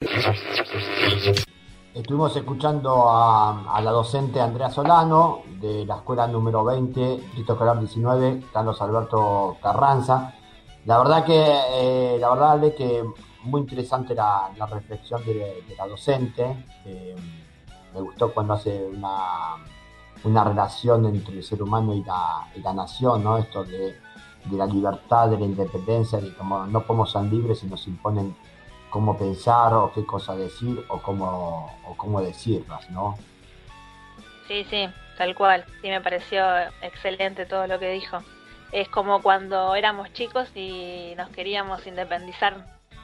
Estuvimos escuchando a la docente Andrea Solano de la escuela número 20, Distrito Escolar 19, Carlos Alberto Carranza. La verdad, Ale, que muy interesante la reflexión de la docente. Me gustó cuando hace una relación entre el ser humano y la nación, ¿no? Esto de la libertad, de la independencia, de cómo no podemos ser libres si nos imponen cómo pensar o qué cosa decir o cómo decirlas, ¿no? Sí, tal cual. Sí, me pareció excelente todo lo que dijo. Es como cuando éramos chicos y nos queríamos independizar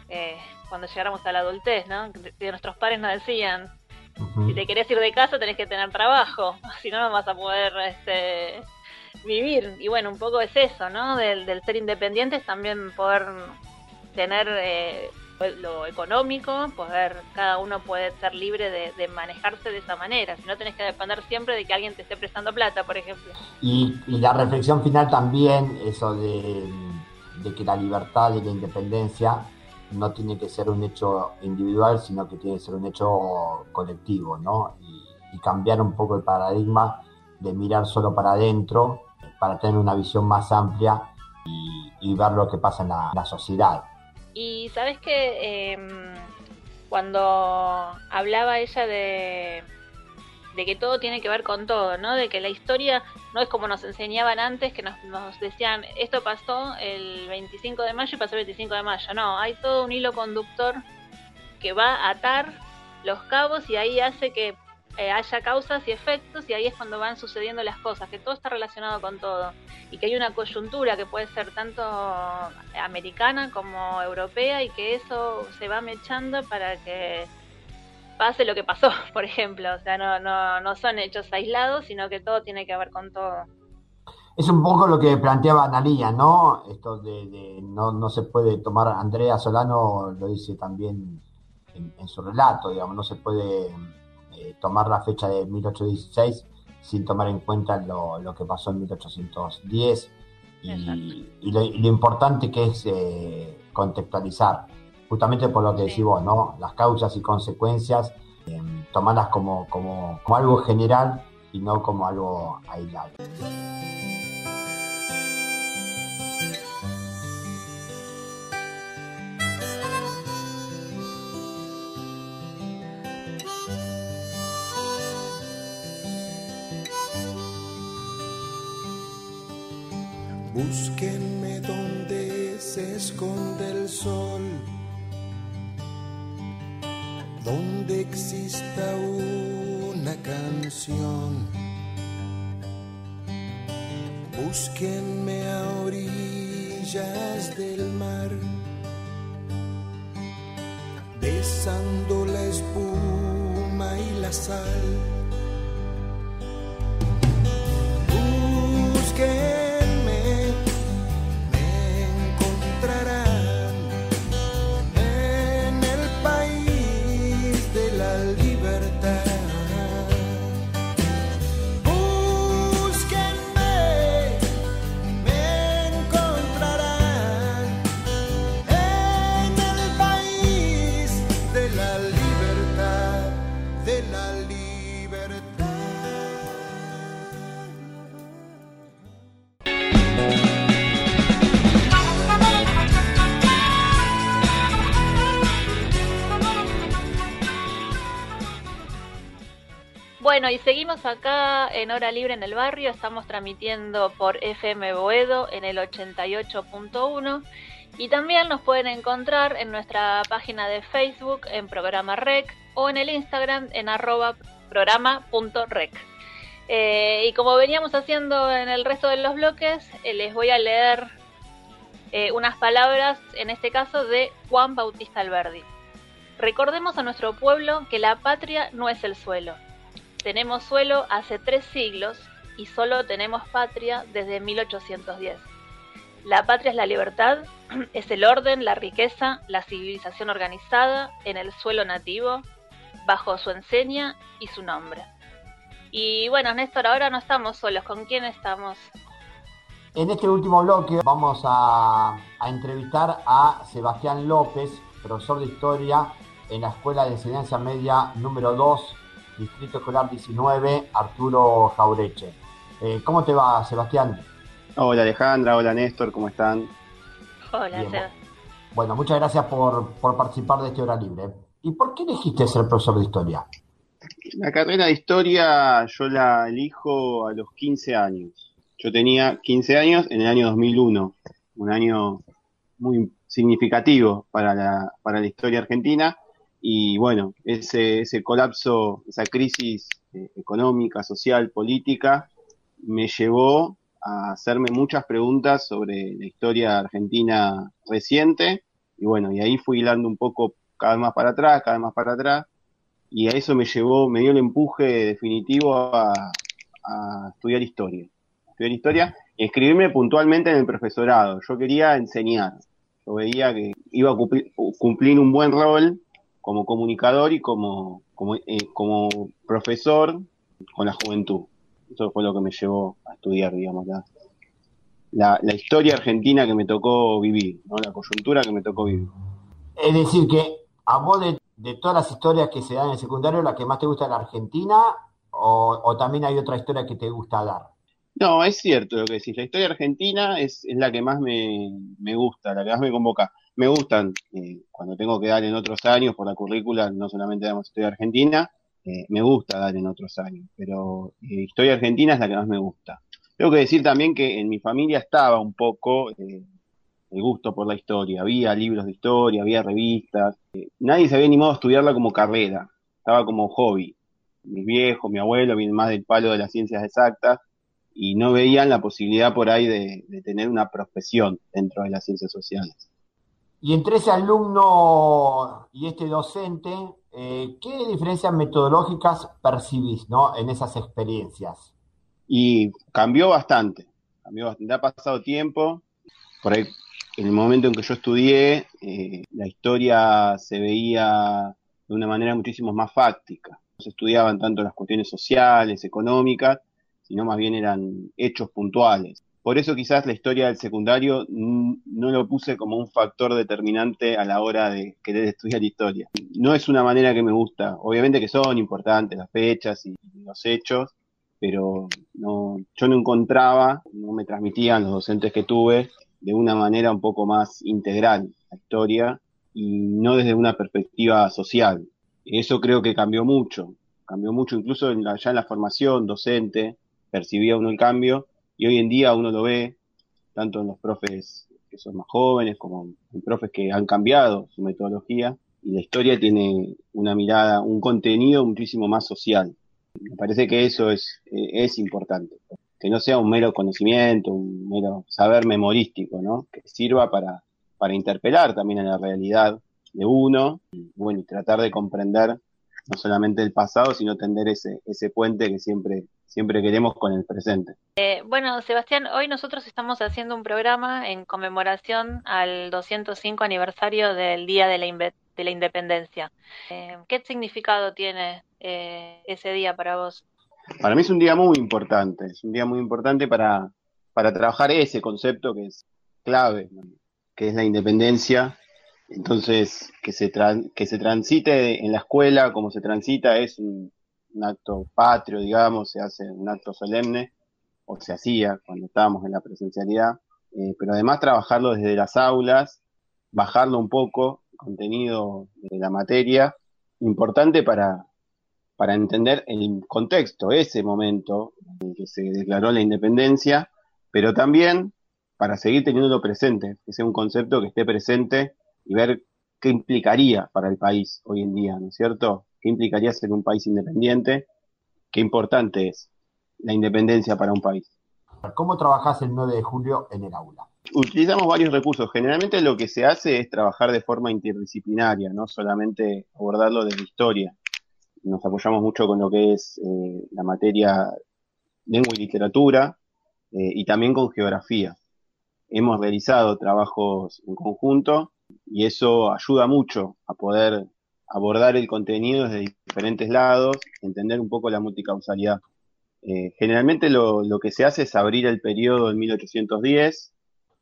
cuando llegáramos a la adultez, ¿no? Que nuestros padres nos decían, si te querés ir de casa tenés que tener trabajo, si no, no vas a poder vivir. Y bueno, un poco es eso, ¿no? Del ser independientes, también poder tener lo económico, cada uno puede ser libre de manejarse de esa manera, si no tenés que depender siempre de que alguien te esté prestando plata, por ejemplo. Y la reflexión final también, eso de que la libertad y la independencia no tiene que ser un hecho individual, sino que tiene que ser un hecho colectivo, ¿no? Y cambiar un poco el paradigma de mirar solo para adentro, para tener una visión más amplia y ver lo que pasa en la sociedad. Y sabes que cuando hablaba ella de que todo tiene que ver con todo, ¿no? De que la historia no es como nos enseñaban antes, que nos decían, esto pasó el 25 de mayo y pasó el 25 de mayo. No, hay todo un hilo conductor que va a atar los cabos y ahí hace que haya causas y efectos, y ahí es cuando van sucediendo las cosas, que todo está relacionado con todo, y que hay una coyuntura que puede ser tanto americana como europea, y que eso se va mechando para que pase lo que pasó, por ejemplo. O sea, no son hechos aislados, sino que todo tiene que ver con todo. Es un poco lo que planteaba Analía, ¿no? Esto de no se puede tomar, Andrea Solano lo dice también en su relato, digamos, no se puede tomar la fecha de 1816 sin tomar en cuenta lo que pasó en 1810 y lo importante que es contextualizar, justamente por lo que decís vos, ¿no? Las causas y consecuencias, tomarlas como algo general y no como algo aislado. Búsquenme donde se esconde el sol, donde exista una canción. Búsquenme a orillas del mar, besando la espuma y la sal. Búsquenme, en el país de la libertad. Búsquenme, me encontrarán en el país de la libertad, de la libertad. Bueno, y seguimos acá en Hora Libre en el Barrio. Estamos transmitiendo por FM Boedo en el 88.1 y también nos pueden encontrar en nuestra página de Facebook en Programa Rec o en el Instagram en @programa.rec. Y como veníamos haciendo en el resto de los bloques, les voy a leer unas palabras, en este caso de Juan Bautista Alberdi. Recordemos a nuestro pueblo que la patria no es el suelo. Tenemos suelo hace 3 siglos y solo tenemos patria desde 1810. La patria es la libertad, es el orden, la riqueza, la civilización organizada en el suelo nativo, bajo su enseña y su nombre. Y bueno, Néstor, ahora no estamos solos. ¿Con quién estamos? En este último bloque vamos a entrevistar a Sebastián López, profesor de Historia en la Escuela de Enseñanza Media número 2, Distrito Escolar 19, Arturo Jaureche. ¿Cómo te va, Sebastián? Hola Alejandra, hola Néstor, ¿cómo están? Hola, Sebastián. Bueno, muchas gracias por participar de este Hora Libre. ¿Y por qué elegiste ser profesor de Historia? La carrera de Historia yo la elijo a los 15 años. Yo tenía 15 años en el año 2001, un año muy significativo para la historia argentina. Y bueno, ese colapso, esa crisis económica, social, política, me llevó a hacerme muchas preguntas sobre la historia argentina reciente Y bueno, y ahí fui hilando un poco cada vez más para atrás, cada vez más para atrás, y a eso me dio el empuje definitivo a estudiar historia. Estudiar historia y escribirme puntualmente en el profesorado. Yo quería enseñar. Yo veía que iba a cumplir un buen rol como comunicador y como profesor con la juventud. Eso fue lo que me llevó a estudiar, digamos, la historia argentina que me tocó vivir, ¿no? La coyuntura que me tocó vivir. Es decir, que a vos de todas las historias que se dan en el secundario, ¿la que más te gusta es la Argentina o también hay otra historia que te gusta dar? No, es cierto lo que decís. La historia argentina es la que más me gusta, la que más me convoca. Me gustan, cuando tengo que dar en otros años por la currícula, no solamente damos historia argentina, me gusta dar en otros años, pero historia argentina es la que más me gusta. Tengo que decir también que en mi familia estaba un poco el gusto por la historia. Había libros de historia, había revistas. Nadie se había animado a estudiarla como carrera, estaba como hobby. Mis viejos, mi abuelo, vienen más del palo de las ciencias exactas y no veían la posibilidad por ahí de tener una profesión dentro de las ciencias sociales. Y entre ese alumno y este docente, ¿qué diferencias metodológicas percibís, ¿no?, en esas experiencias? Y cambió bastante, ha pasado tiempo, por ahí en el momento en que yo estudié, la historia se veía de una manera muchísimo más fáctica, no se estudiaban tanto las cuestiones sociales, económicas, sino más bien eran hechos puntuales. Por eso quizás la historia del secundario no lo puse como un factor determinante a la hora de querer estudiar historia. No es una manera que me gusta, obviamente que son importantes las fechas y los hechos, pero yo no encontraba, no me transmitían los docentes que tuve de una manera un poco más integral la historia y no desde una perspectiva social. Eso creo que cambió mucho incluso ya en la formación docente percibía uno el cambio y hoy en día uno lo ve tanto en los profes que son más jóvenes como en profes que han cambiado su metodología y la historia tiene una mirada, un contenido muchísimo más social. Me parece que eso es importante, que no sea un mero conocimiento, un mero saber memorístico, ¿no? Que sirva para interpelar también a la realidad de uno y bueno, y tratar de comprender no solamente el pasado, sino tender ese puente que siempre queremos con el presente. Bueno, Sebastián, hoy nosotros estamos haciendo un programa en conmemoración al 205 aniversario del Día de la Independencia. ¿Qué significado tiene ese día para vos? Para mí es un día muy importante para trabajar ese concepto que es clave, ¿no?, que es la independencia. Entonces, que se transite en la escuela como se transita es un acto patrio, digamos, se hace un acto solemne, o se hacía cuando estábamos en la presencialidad, pero además trabajarlo desde las aulas, bajarlo un poco, el contenido de la materia, importante para entender el contexto, ese momento en que se declaró la independencia, pero también para seguir teniéndolo presente, que sea un concepto que esté presente y ver qué implicaría para el país hoy en día, ¿no es cierto? ¿Qué implicaría ser un país independiente? Qué importante es la independencia para un país. ¿Cómo trabajás el 9 de julio en el aula? Utilizamos varios recursos. Generalmente lo que se hace es trabajar de forma interdisciplinaria, no solamente abordarlo desde historia. Nos apoyamos mucho con lo que es la materia lengua y literatura y también con geografía. Hemos realizado trabajos en conjunto y eso ayuda mucho a poder abordar el contenido desde diferentes lados, entender un poco la multicausalidad. Generalmente lo que se hace es abrir el periodo en 1810,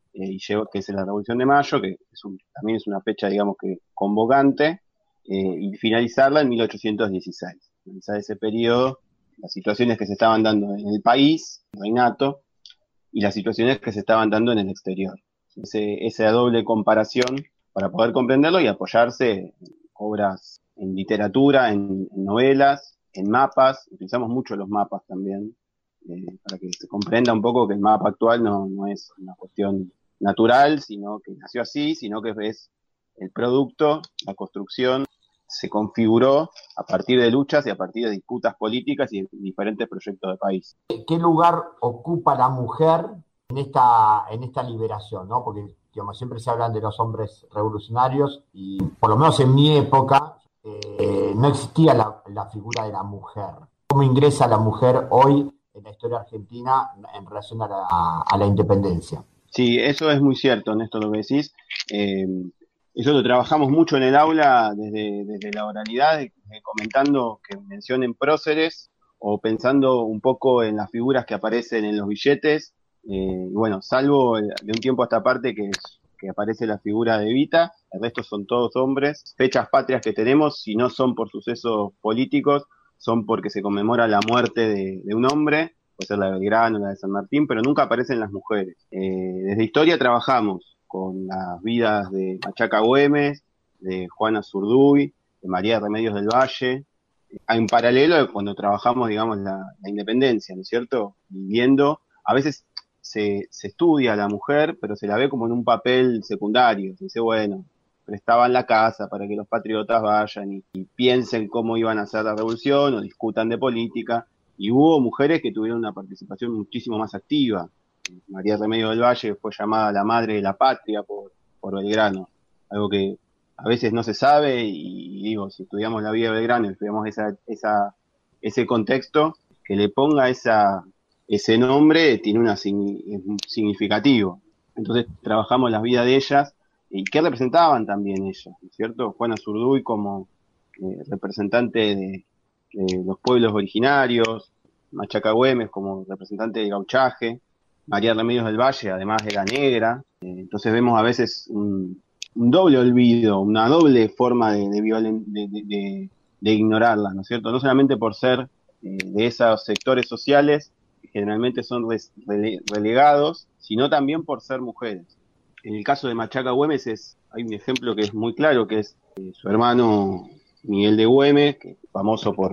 que es la Revolución de Mayo, que también es una fecha, digamos, que convocante, y finalizarla en 1816. Finalizar ese periodo, las situaciones que se estaban dando en el país, el reinato, y las situaciones que se estaban dando en el exterior. Esa doble comparación para poder comprenderlo y apoyarse en obras, en literatura, en novelas, en mapas. Utilizamos mucho los mapas también, para que se comprenda un poco que el mapa actual no es una cuestión natural, sino que nació así, sino que es el producto, la construcción, se configuró a partir de luchas y a partir de disputas políticas y diferentes proyectos de país. ¿Qué lugar ocupa la mujer en esta liberación, ¿no? Porque, digamos, siempre se hablan de los hombres revolucionarios y, por lo menos en mi época, no existía la figura de la mujer. ¿Cómo ingresa la mujer hoy en la historia argentina en relación a la independencia? Sí, eso es muy cierto, Néstor, lo que decís. Eso lo trabajamos mucho en el aula desde la oralidad, comentando que mencionen próceres o pensando un poco en las figuras que aparecen en los billetes. Y bueno, salvo de un tiempo a esta parte que aparece la figura de Evita, el resto son todos hombres. Fechas patrias que tenemos, si no son por sucesos políticos, son porque se conmemora la muerte de un hombre, puede ser la de Belgrano, la de San Martín, pero nunca aparecen las mujeres. Desde historia trabajamos con las vidas de Machaca Güemes, de Juana Zurduy, de María Remedios del Valle. Hay un paralelo cuando trabajamos, digamos, la independencia, ¿no es cierto? Y viendo, a veces se estudia a la mujer, pero se la ve como en un papel secundario. Se dice, bueno, prestaban la casa para que los patriotas vayan y piensen cómo iban a hacer la revolución o discutan de política. Y hubo mujeres que tuvieron una participación muchísimo más activa. María Remedios del Valle fue llamada la madre de la patria por Belgrano, algo que a veces no se sabe, y digo, si estudiamos la vida de Belgrano y estudiamos ese contexto, que le ponga ese nombre tiene es significativo. Entonces trabajamos las vidas de ellas y qué representaban también ellas, ¿no es cierto? Juana Zurduy como representante de los pueblos originarios, Machaca Güemes como representante del gauchaje, María Remedios del Valle además era negra. Entonces vemos a veces un doble olvido, una doble forma de ignorarlas, ¿no es cierto? No solamente por ser de esos sectores sociales que generalmente son relegados, sino también por ser mujeres. En el caso de Machaca Güemes hay un ejemplo que es muy claro, que es su hermano Miguel de Güemes, que es famoso por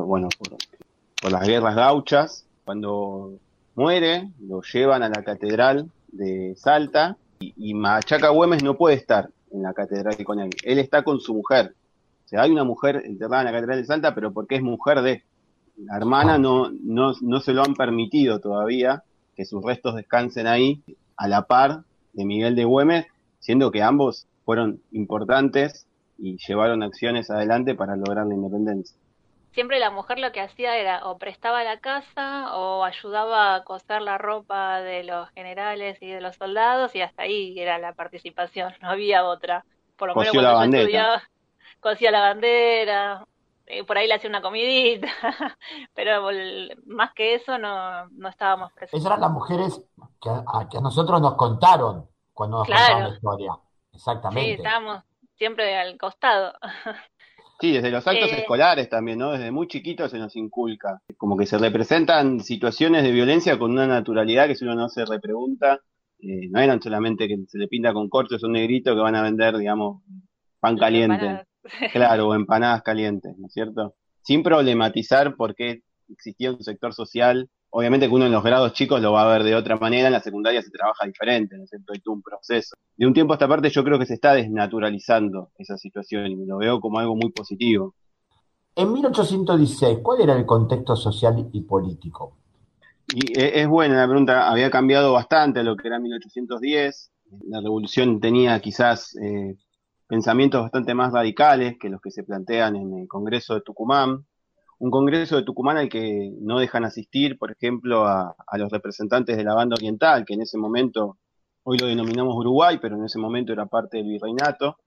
las guerras gauchas. Cuando muere, lo llevan a la catedral de Salta y Machaca Güemes no puede estar en la catedral con él. Él está con su mujer. O sea, hay una mujer enterrada en la catedral de Salta, pero porque es mujer de la hermana, no se lo han permitido todavía que sus restos descansen ahí, a la par de Miguel de Güemes, siendo que ambos fueron importantes y llevaron acciones adelante para lograr la independencia. Siempre la mujer lo que hacía era o prestaba la casa o ayudaba a coser la ropa de los generales y de los soldados, y hasta ahí era la participación, no había otra. Por lo menos Cosió la cuando yo bandera. estudiaba, cosía la bandera, por ahí le hacía una comidita, pero más que eso no estábamos presentes. Esas eran las mujeres que a nosotros nos contaron cuando nos contaban la historia. Exactamente. Sí, estábamos siempre al costado. Sí, desde los actos escolares también, ¿no? Desde muy chiquitos se nos inculca. Como que se representan situaciones de violencia con una naturalidad que si uno no se repregunta, no eran solamente que se le pinta con corchos a un negrito que van a vender, digamos, pan caliente. Claro, o empanadas calientes, ¿no es cierto? Sin problematizar por qué existía un sector social. Obviamente que uno en los grados chicos lo va a ver de otra manera, en la secundaria se trabaja diferente, ¿no es cierto? Hay todo un proceso. De un tiempo a esta parte yo creo que se está desnaturalizando esa situación y lo veo como algo muy positivo. En 1816, ¿cuál era el contexto social y político? Y es buena la pregunta, había cambiado bastante a lo que era 1810, la revolución tenía quizás pensamientos bastante más radicales que los que se plantean en el Congreso de Tucumán. Un Congreso de Tucumán al que no dejan asistir, por ejemplo, a los representantes de la banda oriental, que en ese momento, hoy lo denominamos Uruguay, pero en ese momento era parte del virreinato,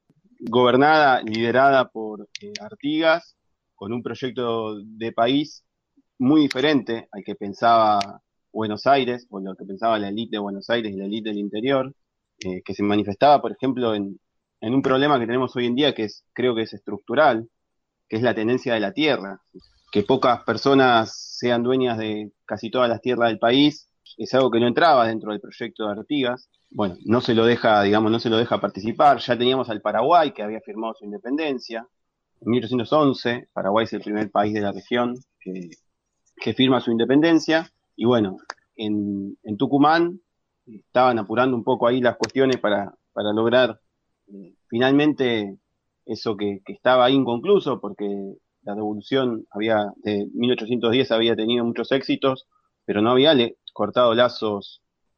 liderada por Artigas, con un proyecto de país muy diferente al que pensaba Buenos Aires, o lo que pensaba la élite de Buenos Aires y la élite del interior, que se manifestaba, por ejemplo, en un problema que tenemos hoy en día, creo que es estructural, que es la tenencia de la tierra. Que pocas personas sean dueñas de casi todas las tierras del país, es algo que no entraba dentro del proyecto de Artigas. Bueno, no se lo deja participar. Ya teníamos al Paraguay, que había firmado su independencia. En 1811, Paraguay es el primer país de la región que firma su independencia. Y bueno, en Tucumán estaban apurando un poco ahí las cuestiones para lograr finalmente eso que estaba ahí inconcluso, porque la revolución de 1810 había tenido muchos éxitos, pero no había cortado lazos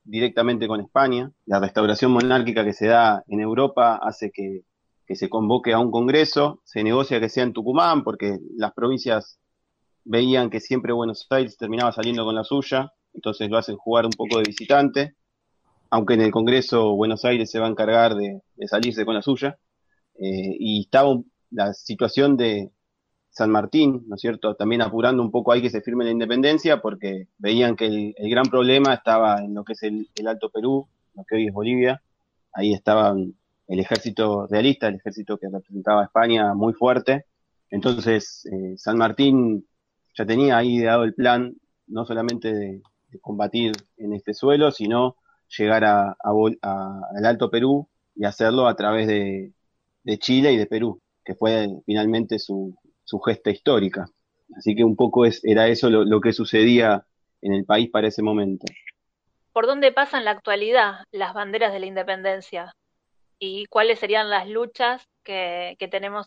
directamente con España. La restauración monárquica que se da en Europa hace que se convoque a un congreso, se negocia que sea en Tucumán, porque las provincias veían que siempre Buenos Aires terminaba saliendo con la suya, entonces lo hacen jugar un poco de visitante, aunque en el Congreso Buenos Aires se va a encargar de salirse con la suya, y estaba la situación de San Martín, ¿no es cierto?, también apurando un poco ahí que se firme la independencia, porque veían que el gran problema estaba en lo que es el Alto Perú, lo que hoy es Bolivia. Ahí estaba el ejército realista, el ejército que representaba a España muy fuerte. Entonces San Martín ya tenía ahí ideado el plan, no solamente de combatir en este suelo, sino llegar al Alto Perú y hacerlo a través de Chile y de Perú, que fue finalmente su gesta histórica. Así que un poco era eso lo que sucedía en el país para ese momento. ¿Por dónde pasan en la actualidad las banderas de la independencia? ¿Y cuáles serían las luchas que tenemos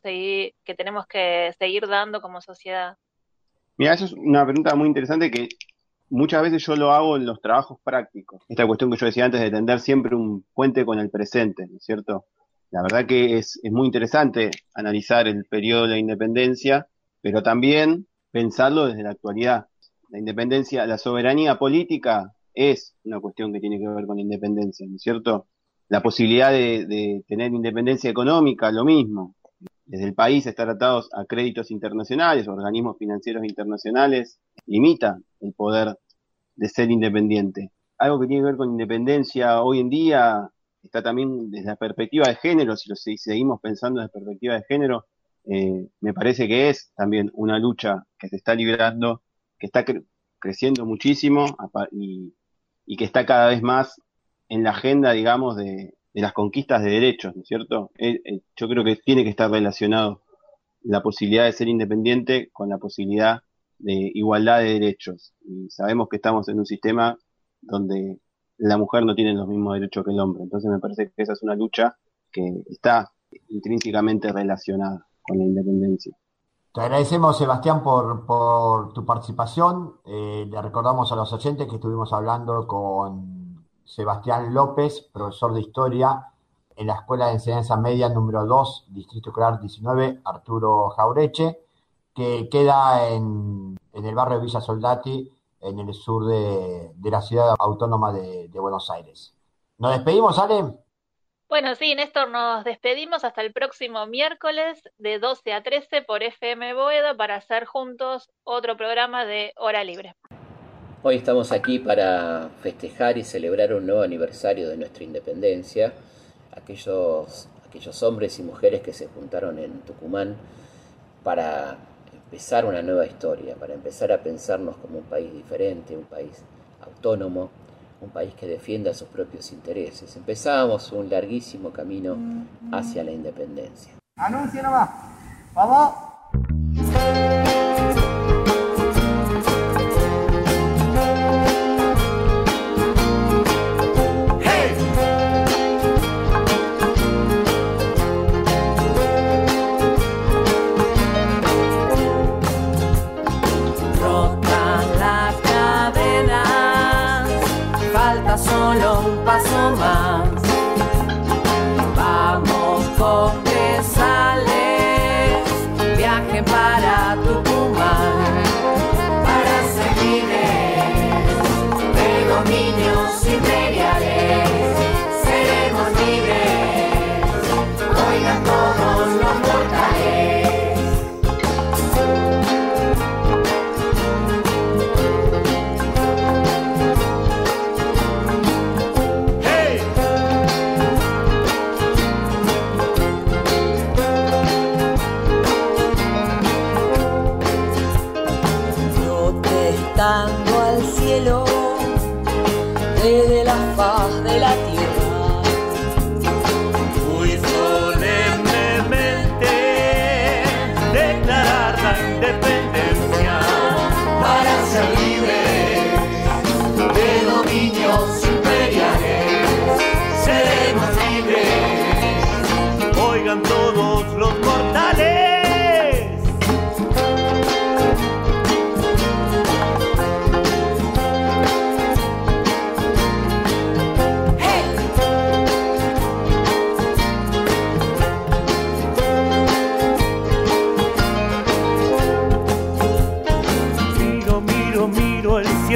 que seguir dando como sociedad? Mira, eso es una pregunta muy interesante que muchas veces yo lo hago en los trabajos prácticos. Esta cuestión que yo decía antes de tender siempre un puente con el presente, ¿no es cierto? La verdad que es muy interesante analizar el periodo de la independencia, pero también pensarlo desde la actualidad. La independencia, la soberanía política es una cuestión que tiene que ver con la independencia, ¿no es cierto? La posibilidad de tener independencia económica, lo mismo. Desde el país estar atados a créditos internacionales, organismos financieros internacionales, limita el poder de ser independiente. Algo que tiene que ver con independencia hoy en día está también desde la perspectiva de género, si seguimos pensando desde perspectiva de género, me parece que es también una lucha que se está librando, que está creciendo muchísimo y que está cada vez más en la agenda, digamos, de las conquistas de derechos, ¿no es cierto? Yo creo que tiene que estar relacionado la posibilidad de ser independiente con la posibilidad de igualdad de derechos. Y sabemos que estamos en un sistema donde la mujer no tiene los mismos derechos que el hombre. Entonces me parece que esa es una lucha que está intrínsecamente relacionada con la independencia. Te agradecemos, Sebastián, por tu participación. Le recordamos a los oyentes que estuvimos hablando con Sebastián López, profesor de Historia en la Escuela de Enseñanza Media número 2, Distrito Escolar 19, Arturo Jaureche, que queda en el barrio de Villa Soldati, en el sur de la ciudad autónoma de Buenos Aires. ¿Nos despedimos, Ale? Bueno, sí, Néstor, nos despedimos hasta el próximo miércoles de 12 a 13 por FM Boedo para hacer juntos otro programa de Hora Libre. Hoy estamos aquí para festejar y celebrar un nuevo aniversario de nuestra independencia. Aquellos hombres y mujeres que se juntaron en Tucumán para empezar una nueva historia, para empezar a pensarnos como un país diferente, un país autónomo, un país que defienda sus propios intereses. Empezábamos un larguísimo camino hacia la independencia. Anuncio nomás. ¡Vamos! Solo un paso más. Vamos, congresales, viajen para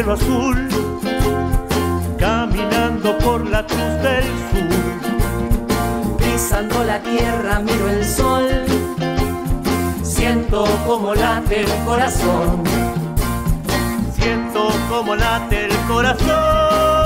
cielo azul, caminando por la cruz del sur. Pisando la tierra miro el sol, siento como late el corazón. Siento como late el corazón.